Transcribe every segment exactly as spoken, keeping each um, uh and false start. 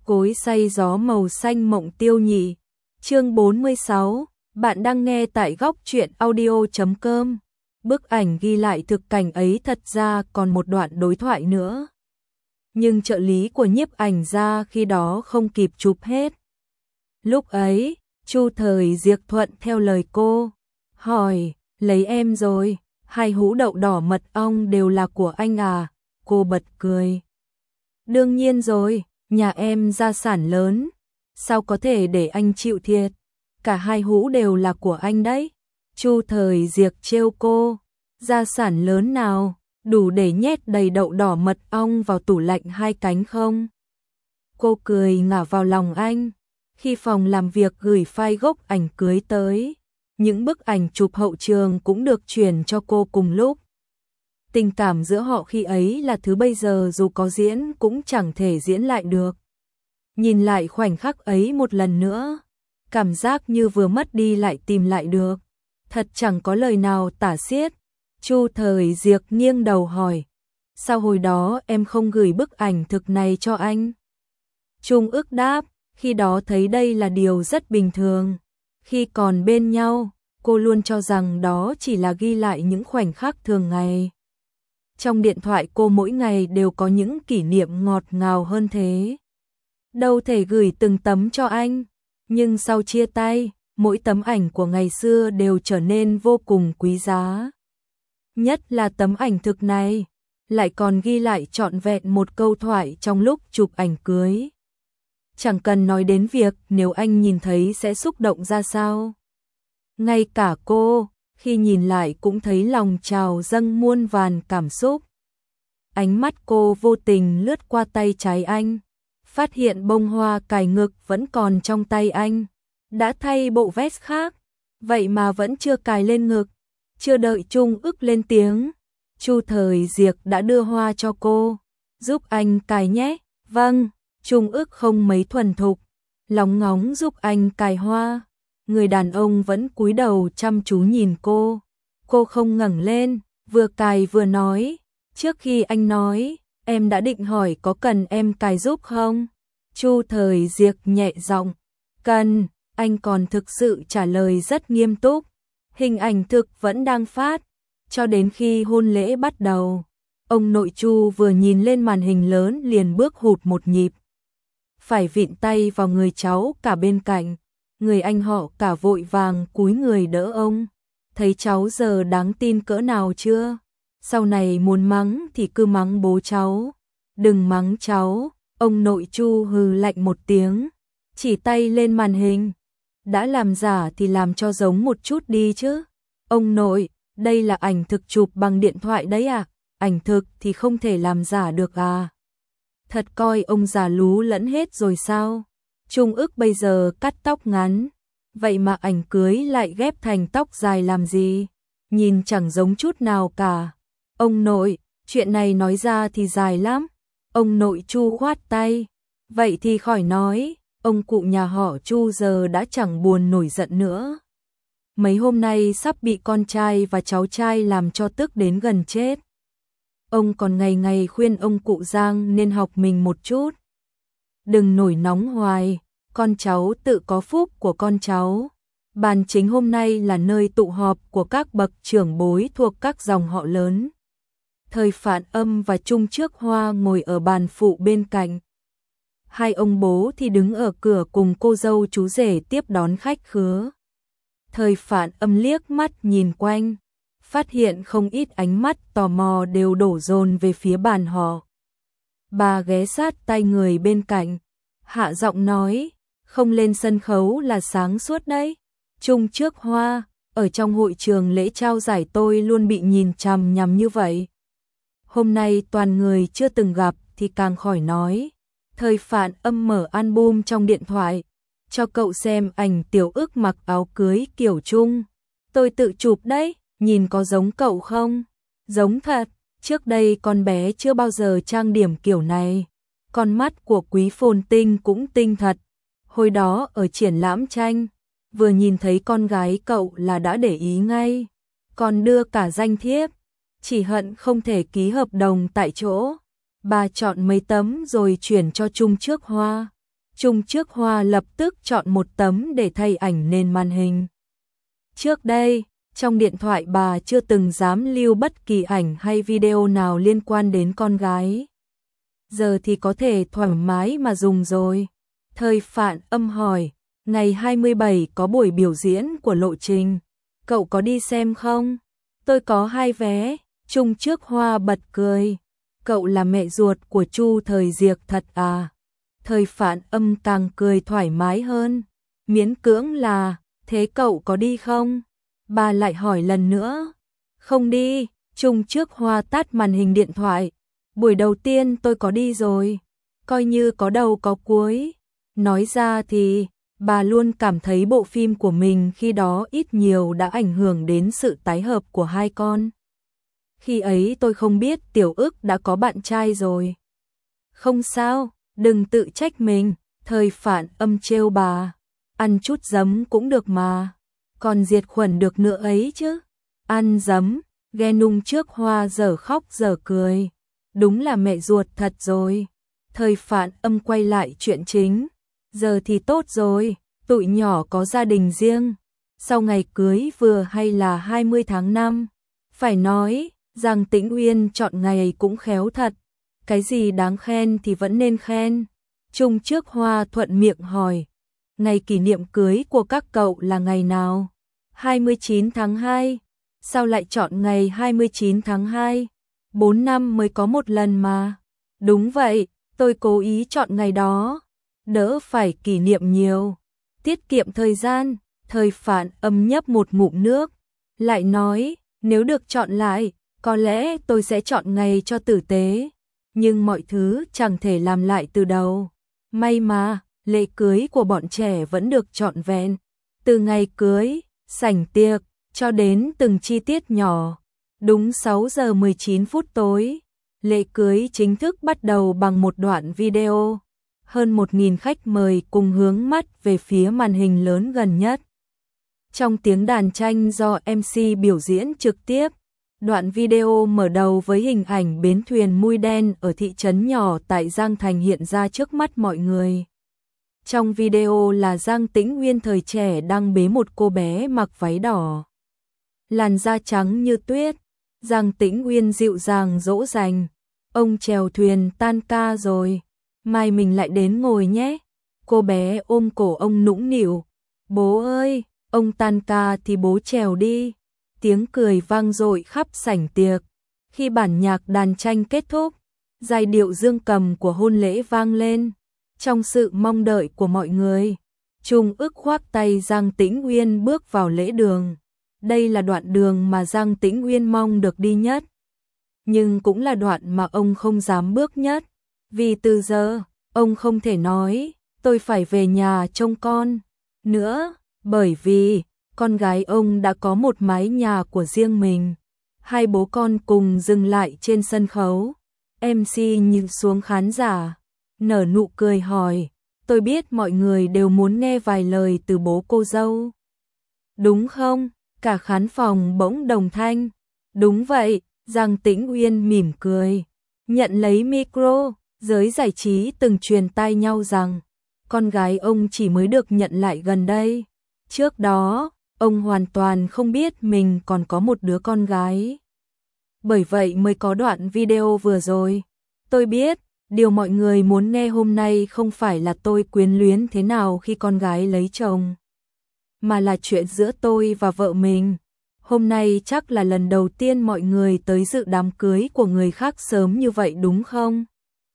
Cối xay gió màu xanh mộng tiêu nhị. Chương bốn mươi sáu, bạn đang nghe tại góc truyện audio chấm com. Bức ảnh ghi lại thực cảnh ấy thật ra còn một đoạn đối thoại nữa. Nhưng trợ lý của nhiếp ảnh gia khi đó không kịp chụp hết. Lúc ấy, Chu Thời Diệc thuận theo lời cô, hỏi, lấy em rồi, hai hũ đậu đỏ mật ong đều là của anh à? Cô bật cười. Đương nhiên rồi, nhà em gia sản lớn, sao có thể để anh chịu thiệt, cả hai hũ đều là của anh đấy. Chu Thời Diệc trêu cô, gia sản lớn nào, đủ để nhét đầy đậu đỏ mật ong vào tủ lạnh hai cánh không? Cô cười ngả vào lòng anh. Khi phòng làm việc gửi file gốc ảnh cưới tới, những bức ảnh chụp hậu trường cũng được chuyển cho cô cùng lúc. Tình cảm giữa họ khi ấy là thứ bây giờ dù có diễn cũng chẳng thể diễn lại được. Nhìn lại khoảnh khắc ấy một lần nữa, cảm giác như vừa mất đi lại tìm lại được. Thật chẳng có lời nào tả xiết. Chu Thời Diệc nghiêng đầu hỏi, sao hồi đó em không gửi bức ảnh thực này cho anh? Trung ức đáp, khi đó thấy đây là điều rất bình thường. Khi còn bên nhau, cô luôn cho rằng đó chỉ là ghi lại những khoảnh khắc thường ngày. Trong điện thoại cô mỗi ngày đều có những kỷ niệm ngọt ngào hơn thế. Đâu thể gửi từng tấm cho anh, nhưng sau chia tay, mỗi tấm ảnh của ngày xưa đều trở nên vô cùng quý giá. Nhất là tấm ảnh thực này, lại còn ghi lại trọn vẹn một câu thoại trong lúc chụp ảnh cưới. Chẳng cần nói đến việc nếu anh nhìn thấy sẽ xúc động ra sao. Ngay cả cô, khi nhìn lại cũng thấy lòng trào dâng muôn vàn cảm xúc. Ánh mắt cô vô tình lướt qua tay trái anh, phát hiện bông hoa cài ngực vẫn còn trong tay anh. Đã thay bộ vest khác, vậy mà vẫn chưa cài lên ngực. Chưa đợi Trung ức lên tiếng, Chu Thời Diệc đã đưa hoa cho cô. Giúp anh cài nhé. Vâng. Trung ức không mấy thuần thục, lóng ngóng giúp anh cài hoa. Người đàn ông vẫn cúi đầu chăm chú nhìn cô. Cô không ngẩng lên, vừa cài vừa nói, trước khi anh nói, em đã định hỏi có cần em cài giúp không? Chu Thời Diệc nhẹ giọng, cần. Anh còn thực sự trả lời rất nghiêm túc. Hình ảnh thực vẫn đang phát, cho đến khi hôn lễ bắt đầu. Ông nội Chu vừa nhìn lên màn hình lớn liền bước hụt một nhịp. Phải vịn tay vào người cháu cả bên cạnh, người anh họ cả vội vàng cúi người đỡ ông. Thấy cháu giờ đáng tin cỡ nào chưa? Sau này muốn mắng thì cứ mắng bố cháu, đừng mắng cháu. Ông nội Chu hừ lạnh một tiếng, chỉ tay lên màn hình. Đã làm giả thì làm cho giống một chút đi chứ. Ông nội, đây là ảnh thực chụp bằng điện thoại đấy à? Ảnh thực thì không thể làm giả được à? Thật coi ông già lú lẫn hết rồi sao? Trung ức bây giờ cắt tóc ngắn, vậy mà ảnh cưới lại ghép thành tóc dài làm gì? Nhìn chẳng giống chút nào cả. Ông nội, chuyện này nói ra thì dài lắm. Ông nội Chu khoát tay, vậy thì khỏi nói. Ông cụ nhà họ Chu giờ đã chẳng buồn nổi giận nữa. Mấy hôm nay sắp bị con trai và cháu trai làm cho tức đến gần chết. Ông còn ngày ngày khuyên ông cụ Giang nên học mình một chút. Đừng nổi nóng hoài, con cháu tự có phúc của con cháu. Bàn chính hôm nay là nơi tụ họp của các bậc trưởng bối thuộc các dòng họ lớn. Thời Phạn Âm và Trung Trước Hoa ngồi ở bàn phụ bên cạnh. Hai ông bố thì đứng ở cửa cùng cô dâu chú rể tiếp đón khách khứa. Thời Phạn Âm liếc mắt nhìn quanh, phát hiện không ít ánh mắt tò mò đều đổ dồn về phía bàn họ. Bà ghé sát tay người bên cạnh, hạ giọng nói, không lên sân khấu là sáng suốt đấy. Trung Trước Hoa, ở trong hội trường lễ trao giải tôi luôn bị nhìn chằm nhằm như vậy. Hôm nay toàn người chưa từng gặp thì càng khỏi nói. Thời Phạn Âm mở album trong điện thoại, cho cậu xem ảnh Tiểu Ức mặc áo cưới kiểu Trung. Tôi tự chụp đấy, nhìn có giống cậu không? Giống thật, trước đây con bé chưa bao giờ trang điểm kiểu này. Con mắt của Quý Phồn Tinh cũng tinh thật. Hồi đó ở triển lãm tranh, vừa nhìn thấy con gái cậu là đã để ý ngay. Còn đưa cả danh thiếp, chỉ hận không thể ký hợp đồng tại chỗ. Bà chọn mấy tấm rồi chuyển cho Trung Trước Hoa. Trung Trước Hoa lập tức chọn một tấm để thay ảnh lên màn hình. Trước đây, trong điện thoại bà chưa từng dám lưu bất kỳ ảnh hay video nào liên quan đến con gái. Giờ thì có thể thoải mái mà dùng rồi. Thời Phạn Âm hỏi, ngày hai mươi bảy có buổi biểu diễn của Lộ Trình, cậu có đi xem không? Tôi có hai vé. Trung Trước Hoa bật cười, cậu là mẹ ruột của Chu Thời Diệc thật à? Thời Phạn Âm càng cười thoải mái hơn, miễn cưỡng là, thế cậu có đi không? Bà lại hỏi lần nữa. Không đi. Trung Trước Hoa tắt màn hình điện thoại. Buổi đầu tiên tôi có đi rồi, coi như có đầu có cuối. Nói ra thì, bà luôn cảm thấy bộ phim của mình khi đó ít nhiều đã ảnh hưởng đến sự tái hợp của hai con. Khi ấy tôi không biết Tiểu Ức đã có bạn trai rồi. Không sao, đừng tự trách mình. Thời Phạn Âm trêu bà, ăn chút giấm cũng được mà, còn diệt khuẩn được nữa ấy chứ. Ăn giấm. Ghe Nung Trước Hoa dở khóc dở cười, đúng là mẹ ruột thật rồi. Thời Phạn Âm quay lại chuyện chính. Giờ thì tốt rồi, tụi nhỏ có gia đình riêng. Sau ngày cưới vừa hay là hai mươi tháng năm. Phải nói, Giang Tĩnh Uyên chọn ngày cũng khéo thật. Cái gì đáng khen thì vẫn nên khen. Trung Trước Hoa thuận miệng hỏi, ngày kỷ niệm cưới của các cậu là ngày nào? hai mươi chín tháng hai. Sao lại chọn ngày hai mươi chín tháng hai? bốn năm mới có một lần mà. Đúng vậy, tôi cố ý chọn ngày đó, đỡ phải kỷ niệm nhiều, tiết kiệm thời gian. Thời Phạn Âm nhấp một ngụm nước, lại nói, nếu được chọn lại, có lẽ tôi sẽ chọn ngày cho tử tế, nhưng mọi thứ chẳng thể làm lại từ đầu. May mà, lễ cưới của bọn trẻ vẫn được trọn vẹn, từ ngày cưới, sảnh tiệc, cho đến từng chi tiết nhỏ. Đúng sáu giờ mười chín phút tối, lễ cưới chính thức bắt đầu bằng một đoạn video. Hơn một nghìn khách mời cùng hướng mắt về phía màn hình lớn gần nhất. Trong tiếng đàn tranh do em xê biểu diễn trực tiếp, đoạn video mở đầu với hình ảnh bến thuyền mui đen ở thị trấn nhỏ tại Giang Thành hiện ra trước mắt mọi người. Trong video là Giang Tĩnh Uyên thời trẻ đang bế một cô bé mặc váy đỏ, làn da trắng như tuyết. Giang Tĩnh Uyên dịu dàng dỗ dành, ông chèo thuyền tan ca rồi, mai mình lại đến ngồi nhé. Cô bé ôm cổ ông nũng nịu, bố ơi, ông tan ca thì bố chèo đi. Tiếng cười vang dội khắp sảnh tiệc. Khi bản nhạc đàn tranh kết thúc, giai điệu dương cầm của hôn lễ vang lên. Trong sự mong đợi của mọi người, Trung Ức khoác tay Giang Tĩnh Uyên bước vào lễ đường. Đây là đoạn đường mà Giang Tĩnh Uyên mong được đi nhất, nhưng cũng là đoạn mà ông không dám bước nhất. Vì từ giờ, ông không thể nói, tôi phải về nhà trông con nữa, bởi vì con gái ông đã có một mái nhà của riêng mình. Hai bố con cùng dừng lại trên sân khấu. em xê nhìn xuống khán giả, nở nụ cười hỏi, tôi biết mọi người đều muốn nghe vài lời từ bố cô dâu, đúng không? Cả khán phòng bỗng đồng thanh. Đúng vậy. Giang Tĩnh Uyên mỉm cười, nhận lấy micro. Giới giải trí từng truyền tai nhau rằng con gái ông chỉ mới được nhận lại gần đây. Trước đó, ông hoàn toàn không biết mình còn có một đứa con gái. Bởi vậy mới có đoạn video vừa rồi. Tôi biết, điều mọi người muốn nghe hôm nay không phải là tôi quyến luyến thế nào khi con gái lấy chồng, mà là chuyện giữa tôi và vợ mình. Hôm nay chắc là lần đầu tiên mọi người tới dự đám cưới của người khác sớm như vậy đúng không?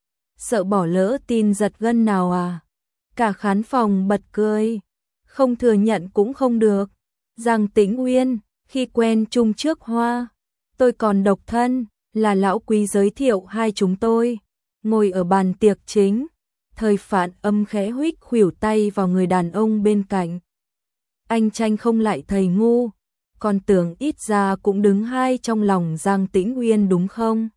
Sợ bỏ lỡ tin giật gân nào à? Cả khán phòng bật cười. Không thừa nhận cũng không được. Giang Tĩnh Uyên, khi quen Trung Trước Hoa, tôi còn độc thân, là lão quý giới thiệu hai chúng tôi. Ngồi ở bàn tiệc chính, Thời Phạn Âm khẽ huých khuỷu tay vào người đàn ông bên cạnh. Anh tranh không lại thầy ngu, còn tưởng ít ra cũng đứng hai trong lòng Giang Tĩnh Uyên đúng không?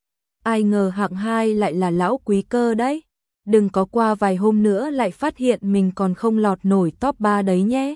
Ai ngờ hạng hai lại là lão quý cơ đấy. Đừng có qua vài hôm nữa lại phát hiện mình còn không lọt nổi top ba đấy nhé.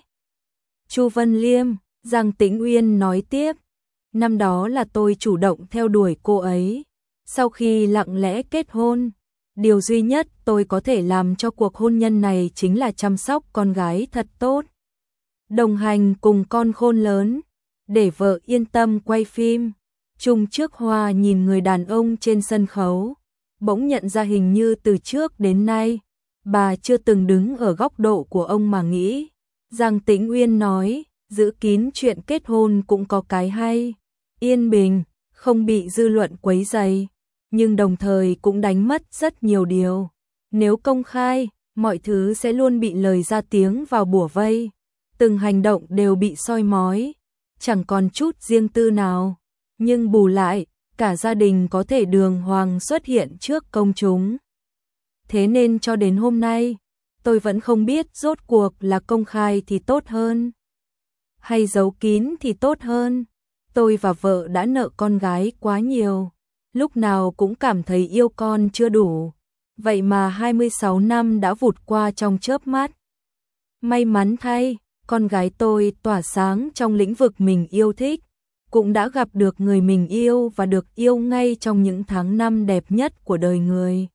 Chu Vân Liêm, Giang Tĩnh Uyên nói tiếp, năm đó là tôi chủ động theo đuổi cô ấy. Sau khi lặng lẽ kết hôn, Điều duy nhất tôi có thể làm cho cuộc hôn nhân này chính là chăm sóc con gái thật tốt. Đồng hành cùng con khôn lớn, để vợ yên tâm quay phim. Trung Trước Hoa nhìn người đàn ông trên sân khấu, bỗng nhận ra hình như từ trước đến nay, bà chưa từng đứng ở góc độ của ông mà nghĩ. Giang Tĩnh Uyên nói, giữ kín chuyện kết hôn cũng có cái hay, yên bình, không bị dư luận quấy rầy, nhưng đồng thời cũng đánh mất rất nhiều điều. Nếu công khai, mọi thứ sẽ luôn bị lời ra tiếng vào bủa vây, từng hành động đều bị soi mói, chẳng còn chút riêng tư nào. Nhưng bù lại, cả gia đình có thể đường hoàng xuất hiện trước công chúng. Thế nên cho đến hôm nay, tôi vẫn không biết rốt cuộc là công khai thì tốt hơn, hay giấu kín thì tốt hơn. Tôi và vợ đã nợ con gái quá nhiều, lúc nào cũng cảm thấy yêu con chưa đủ. Vậy mà hai mươi sáu năm đã vụt qua trong chớp mắt. May mắn thay, con gái tôi tỏa sáng trong lĩnh vực mình yêu thích, cũng đã gặp được người mình yêu và được yêu ngay trong những tháng năm đẹp nhất của đời người.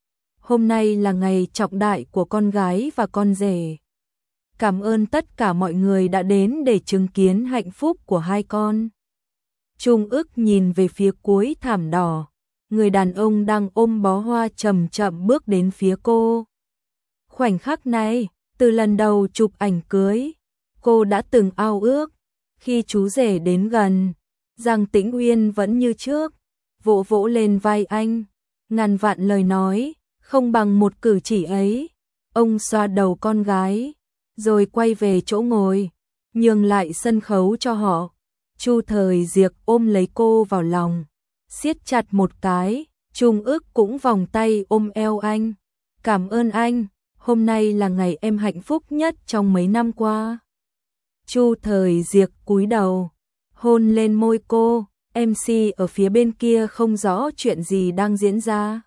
Hôm nay là ngày trọng đại của con gái và con rể. Cảm ơn tất cả mọi người đã đến để chứng kiến hạnh phúc của hai con. Trung Ức nhìn về phía cuối thảm đỏ, người đàn ông đang ôm bó hoa chậm chậm bước đến phía cô. Khoảnh khắc này, từ lần đầu chụp ảnh cưới, cô đã từng ao ước. Khi chú rể đến gần, Giang Tĩnh Uyên vẫn như trước, vỗ vỗ lên vai anh, ngàn vạn lời nói, không bằng một cử chỉ ấy. Ông xoa đầu con gái, rồi quay về chỗ ngồi, nhường lại sân khấu cho họ. Chu Thời Diệc ôm lấy cô vào lòng, siết chặt một cái. Trung Ức cũng vòng tay ôm eo anh. Cảm ơn anh, hôm nay là ngày em hạnh phúc nhất trong mấy năm qua. Chu Thời Diệc cúi đầu, hôn lên môi cô. em xê ở phía bên kia không rõ chuyện gì đang diễn ra.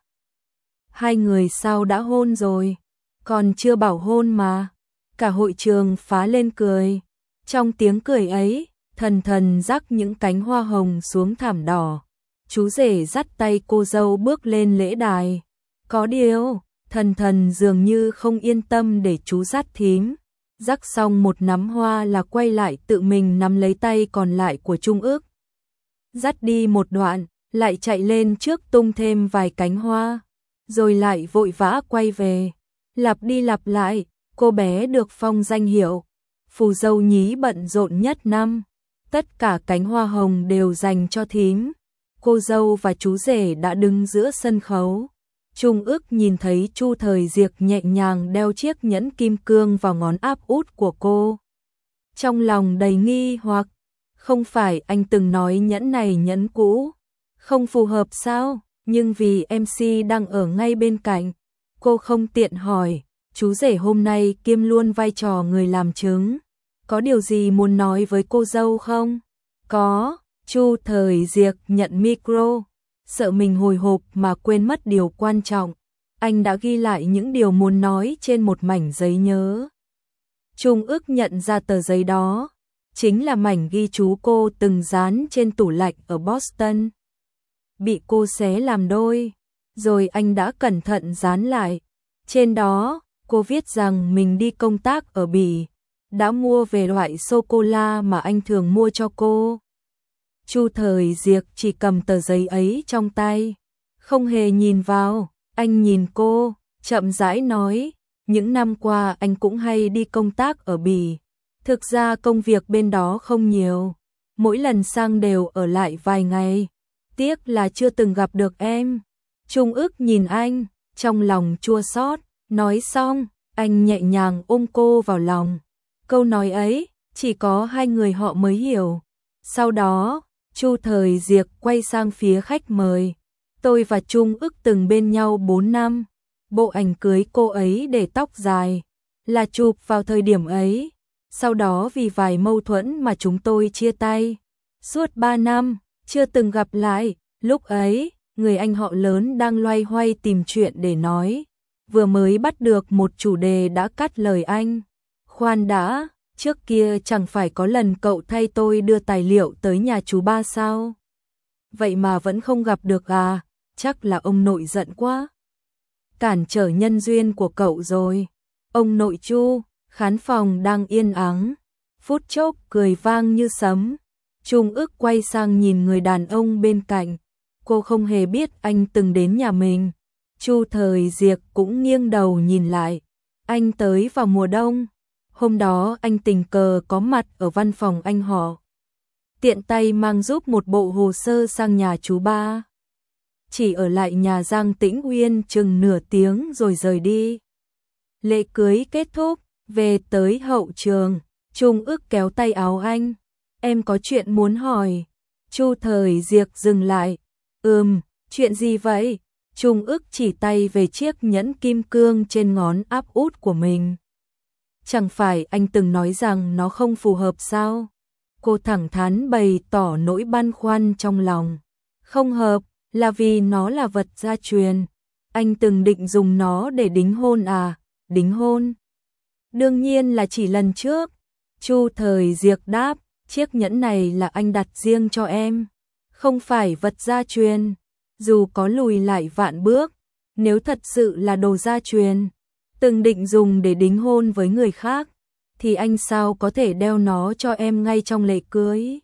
Hai người sao đã hôn rồi? Còn chưa bảo hôn mà. Cả hội trường phá lên cười. Trong tiếng cười ấy, Thần Thần rắc những cánh hoa hồng xuống thảm đỏ. Chú rể dắt tay cô dâu bước lên lễ đài. Có điều, Thần Thần dường như không yên tâm để chú dắt thím. Rắc xong một nắm hoa là quay lại tự mình nắm lấy tay còn lại của Trung Ức. Dắt đi một đoạn, lại chạy lên trước tung thêm vài cánh hoa, rồi lại vội vã quay về. Lặp đi lặp lại, cô bé được phong danh hiệu phù dâu nhí bận rộn nhất năm. Tất cả cánh hoa hồng đều dành cho thím. Cô dâu và chú rể đã đứng giữa sân khấu. Trung Ức nhìn thấy Chu Thời Diệc nhẹ nhàng đeo chiếc nhẫn kim cương vào ngón áp út của cô. Trong lòng đầy nghi hoặc, không phải anh từng nói nhẫn này nhẫn cũ, không phù hợp sao? Nhưng vì em xê đang ở ngay bên cạnh, cô không tiện hỏi. Chú rể hôm nay kiêm luôn vai trò người làm chứng, có điều gì muốn nói với cô dâu không? Có. Chu Thời Diệc nhận micro, sợ mình hồi hộp mà quên mất điều quan trọng. Anh đã ghi lại những điều muốn nói trên một mảnh giấy nhớ. Trung Ức nhận ra tờ giấy đó, chính là mảnh ghi chú cô từng dán trên tủ lạnh ở Boston. Bị cô xé làm đôi, rồi anh đã cẩn thận dán lại. Trên đó, cô viết rằng mình đi công tác ở Bỉ, đã mua về loại sô-cô-la mà anh thường mua cho cô. Chu Thời Diệc chỉ cầm tờ giấy ấy trong tay, không hề nhìn vào. Anh nhìn cô, chậm rãi nói, những năm qua anh cũng hay đi công tác ở Bỉ. Thực ra công việc bên đó không nhiều, mỗi lần sang đều ở lại vài ngày. Tiếc là chưa từng gặp được em. Trung Ức nhìn anh, trong lòng chua xót. Nói xong, anh nhẹ nhàng ôm cô vào lòng. Câu nói ấy, chỉ có hai người họ mới hiểu. Sau đó, Chu Thời Diệc quay sang phía khách mời. Tôi và Trung Ức từng bên nhau bốn năm. Bộ ảnh cưới cô ấy để tóc dài, là chụp vào thời điểm ấy. Sau đó vì vài mâu thuẫn mà chúng tôi chia tay. Suốt ba năm, chưa từng gặp lại. Lúc ấy, người anh họ lớn đang loay hoay tìm chuyện để nói. Vừa mới bắt được một chủ đề đã cắt lời anh. Khoan đã, trước kia chẳng phải có lần cậu thay tôi đưa tài liệu tới nhà chú ba sao? Vậy mà vẫn không gặp được à? Chắc là ông nội giận quá. cản trở nhân duyên của cậu rồi. Ông nội Chu, khán phòng đang yên ắng, phút chốc cười vang như sấm. Trung ức quay sang nhìn người đàn ông bên cạnh, cô không hề biết anh từng đến nhà mình. Chu Thời Diệc cũng nghiêng đầu nhìn lại, anh tới vào mùa đông. Hôm đó anh tình cờ có mặt ở văn phòng anh họ, tiện tay mang giúp một bộ hồ sơ sang nhà chú ba. Chỉ ở lại nhà Giang Tĩnh Uyên chừng nửa tiếng rồi rời đi. Lễ cưới kết thúc, về tới hậu trường, Trung ức kéo tay áo anh. Em có chuyện muốn hỏi. Chu Thời Diệc dừng lại. Ừm, chuyện gì vậy? Trung ức chỉ tay về chiếc nhẫn kim cương trên ngón áp út của mình. Chẳng phải anh từng nói rằng nó không phù hợp sao? Cô thẳng thắn bày tỏ nỗi băn khoăn trong lòng. Không hợp, là vì nó là vật gia truyền. Anh từng định dùng nó để đính hôn à? Đính hôn? Đương nhiên là chỉ lần trước. Chu Thời Diệc đáp, chiếc nhẫn này là anh đặt riêng cho em, không phải vật gia truyền. Dù có lùi lại vạn bước, nếu thật sự là đồ gia truyền, từng định dùng để đính hôn với người khác, thì anh sao có thể đeo nó cho em ngay trong lễ cưới?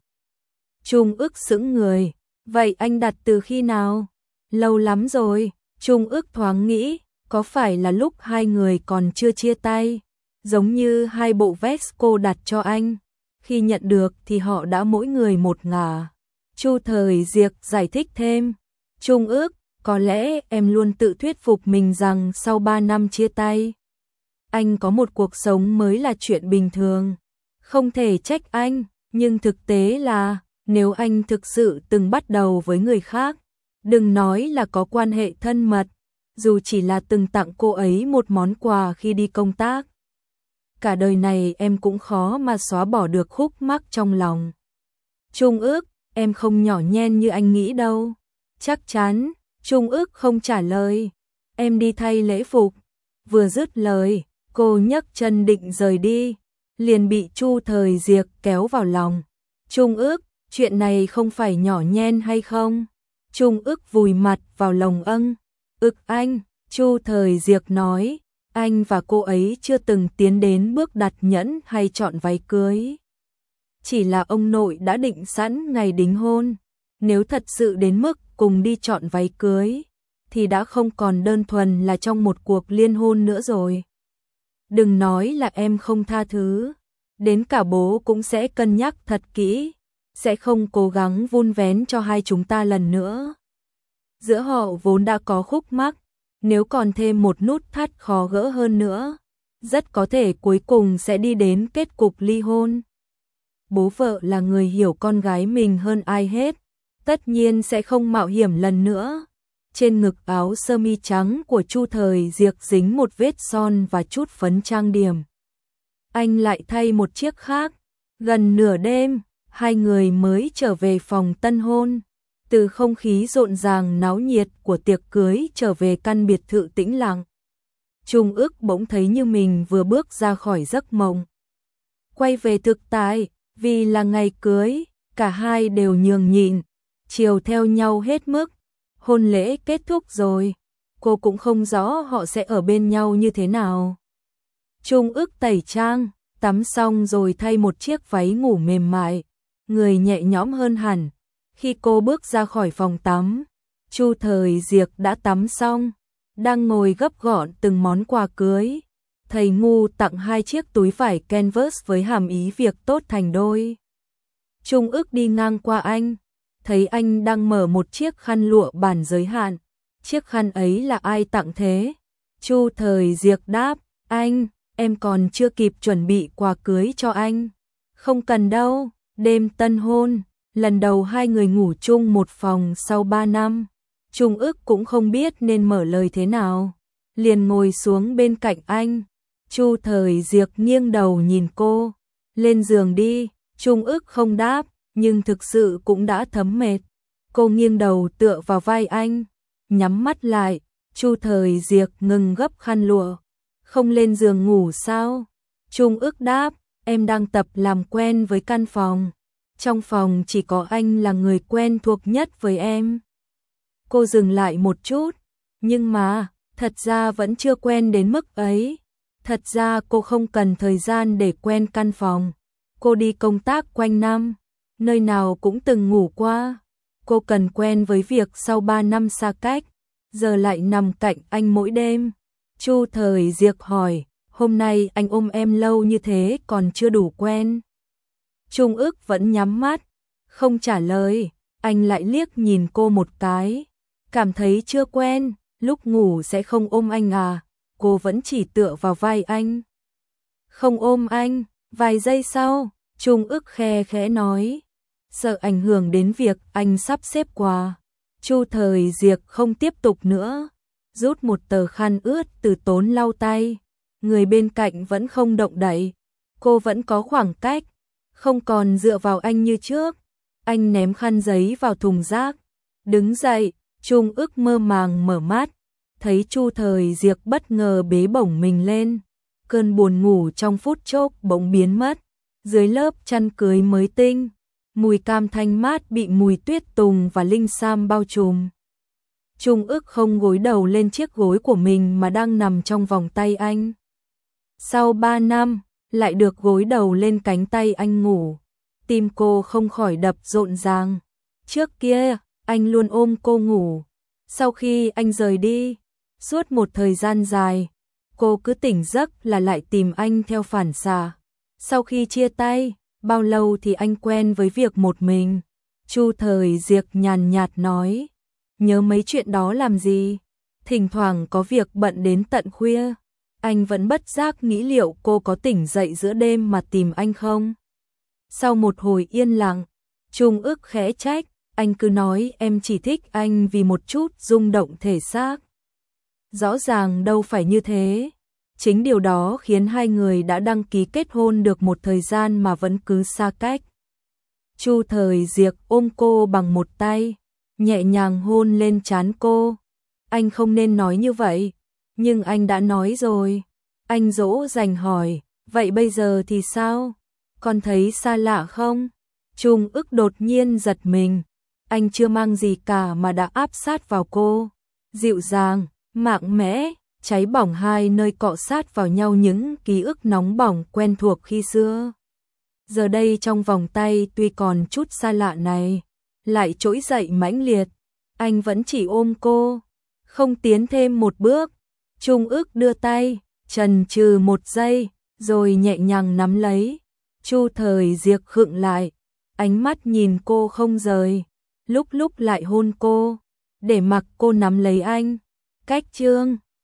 Trung ức sững người, vậy anh đặt từ khi nào? Lâu lắm rồi. Trung ức thoáng nghĩ, có phải là lúc hai người còn chưa chia tay, giống như hai bộ vest cô đặt cho anh, khi nhận được thì họ đã mỗi người một ngả. Chu Thời Diệc giải thích thêm, Trung ức, có lẽ em luôn tự thuyết phục mình rằng sau ba năm chia tay, anh có một cuộc sống mới là chuyện bình thường. Không thể trách anh, nhưng thực tế là, nếu anh thực sự từng bắt đầu với người khác, đừng nói là có quan hệ thân mật, dù chỉ là từng tặng cô ấy một món quà khi đi công tác, cả đời này em cũng khó mà xóa bỏ được khúc mắc trong lòng. Trung ức, em không nhỏ nhen như anh nghĩ đâu. Chắc chắn. Trung ức không trả lời. Em đi thay lễ phục. Vừa dứt lời, cô nhấc chân định rời đi, liền bị Chu Thời Diệc kéo vào lòng. Trung ức, chuyện này không phải nhỏ nhen hay không? Trung ức vùi mặt vào lồng âng. Ức anh, Chu Thời Diệc nói, anh và cô ấy chưa từng tiến đến bước đặt nhẫn hay chọn váy cưới. Chỉ là ông nội đã định sẵn ngày đính hôn. Nếu thật sự đến mức cùng đi chọn váy cưới, thì đã không còn đơn thuần là trong một cuộc liên hôn nữa rồi. Đừng nói là em không tha thứ, đến cả bố cũng sẽ cân nhắc thật kỹ, sẽ không cố gắng vun vén cho hai chúng ta lần nữa. Giữa họ vốn đã có khúc mắc, nếu còn thêm một nút thắt khó gỡ hơn nữa, rất có thể cuối cùng sẽ đi đến kết cục ly hôn. Bố vợ là người hiểu con gái mình hơn ai hết, tất nhiên sẽ không mạo hiểm lần nữa. Trên ngực áo sơ mi trắng của Chu Thời Diệc dính một vết son và chút phấn trang điểm. Anh lại thay một chiếc khác. Gần nửa đêm, hai người mới trở về phòng tân hôn. Từ không khí rộn ràng náo nhiệt của tiệc cưới trở về căn biệt thự tĩnh lặng, Trung ức bỗng thấy như mình vừa bước ra khỏi giấc mộng. Quay về thực tại, vì là ngày cưới, cả hai đều nhường nhịn, chiều theo nhau hết mức. Hôn lễ kết thúc rồi, cô cũng không rõ họ sẽ ở bên nhau như thế nào. Trung ức tẩy trang, tắm xong rồi thay một chiếc váy ngủ mềm mại, người nhẹ nhõm hơn hẳn. Khi cô bước ra khỏi phòng tắm, Chu Thời Diệc đã tắm xong, đang ngồi gấp gọn từng món quà cưới. Thầy ngu tặng hai chiếc túi vải canvas với hàm ý việc tốt thành đôi. Trung ức đi ngang qua anh, thấy anh đang mở một chiếc khăn lụa bản giới hạn. Chiếc khăn ấy là ai tặng thế? Chu Thời Diệc đáp, anh, em còn chưa kịp chuẩn bị quà cưới cho anh. Không cần đâu, đêm tân hôn, lần đầu hai người ngủ chung một phòng sau ba năm. Trung ức cũng không biết nên mở lời thế nào, liền ngồi xuống bên cạnh anh. Chu Thời Diệc nghiêng đầu nhìn cô, lên giường đi. Trung ức không đáp, nhưng thực sự cũng đã thấm mệt. Cô nghiêng đầu tựa vào vai anh, nhắm mắt lại. Chu Thời Diệc ngừng gấp khăn lụa. Không lên giường ngủ sao? Trung ức đáp, em đang tập làm quen với căn phòng. Trong phòng chỉ có anh là người quen thuộc nhất với em. Cô dừng lại một chút, nhưng mà, Thật ra vẫn chưa quen đến mức ấy. Thật ra cô không cần thời gian để quen căn phòng. Cô đi công tác quanh năm, nơi nào cũng từng ngủ qua. Cô cần quen với việc sau ba năm xa cách, giờ lại nằm cạnh anh mỗi đêm. Chu Thời Diệc hỏi, hôm nay anh ôm em lâu như thế còn chưa đủ quen? Trung Ức vẫn nhắm mắt, không trả lời. Anh lại liếc nhìn cô một cái, cảm thấy chưa quen. Lúc ngủ sẽ không ôm anh à? Cô vẫn chỉ tựa vào vai anh. Không ôm anh. Vài giây sau, Trung Ức khe khẽ nói, sợ ảnh hưởng đến việc anh sắp xếp quà. Chu Thời Diệc không tiếp tục nữa, rút một tờ khăn ướt từ tốn lau tay. Người bên cạnh vẫn không động đậy, cô vẫn có khoảng cách, không còn dựa vào anh như trước. Anh ném khăn giấy vào thùng rác, đứng dậy. Trung Ức mơ màng mở mắt, thấy Chu Thời Diệc bất ngờ bế bổng mình lên. Cơn buồn ngủ trong phút chốc bỗng biến mất. Dưới lớp chăn cưới mới tinh, mùi cam thanh mát bị mùi tuyết tùng và linh sam bao trùm. Trung Ức không gối đầu lên chiếc gối của mình mà đang nằm trong vòng tay anh. Sau ba năm, lại được gối đầu lên cánh tay anh ngủ. Tim cô không khỏi đập rộn ràng. Trước kia, anh luôn ôm cô ngủ. Sau khi anh rời đi, suốt một thời gian dài, cô cứ tỉnh giấc là lại tìm anh theo phản xạ. Sau khi chia tay, bao lâu thì anh quen với việc một mình? Chu Thời Diệc nhàn nhạt nói, nhớ mấy chuyện đó làm gì? Thỉnh thoảng có việc bận đến tận khuya. Anh vẫn bất giác nghĩ liệu cô có tỉnh dậy giữa đêm mà tìm anh không? Sau một hồi yên lặng, Trung Ức khẽ trách, anh cứ nói em chỉ thích anh vì một chút rung động thể xác. Rõ ràng đâu phải như thế. Chính điều đó khiến hai người đã đăng ký kết hôn được một thời gian mà vẫn cứ xa cách. Chu Thời Diệc ôm cô bằng một tay, nhẹ nhàng hôn lên trán cô. Anh không nên nói như vậy, nhưng anh đã nói rồi. Anh dỗ dành hỏi, vậy bây giờ thì sao? Con thấy xa lạ không? Trung Ức đột nhiên giật mình. Anh chưa mang gì cả mà đã áp sát vào cô. Dịu dàng, mạnh mẽ, cháy bỏng hai nơi cọ sát vào nhau những ký ức nóng bỏng quen thuộc khi xưa. Giờ đây trong vòng tay tuy còn chút xa lạ này, lại trỗi dậy mãnh liệt. Anh vẫn chỉ ôm cô, không tiến thêm một bước. Trung Ức đưa tay, chần chừ một giây, rồi nhẹ nhàng nắm lấy. Chu Thời Diệc khựng lại, ánh mắt nhìn cô không rời, lúc lúc lại hôn cô, để mặc cô nắm lấy anh. Cách chương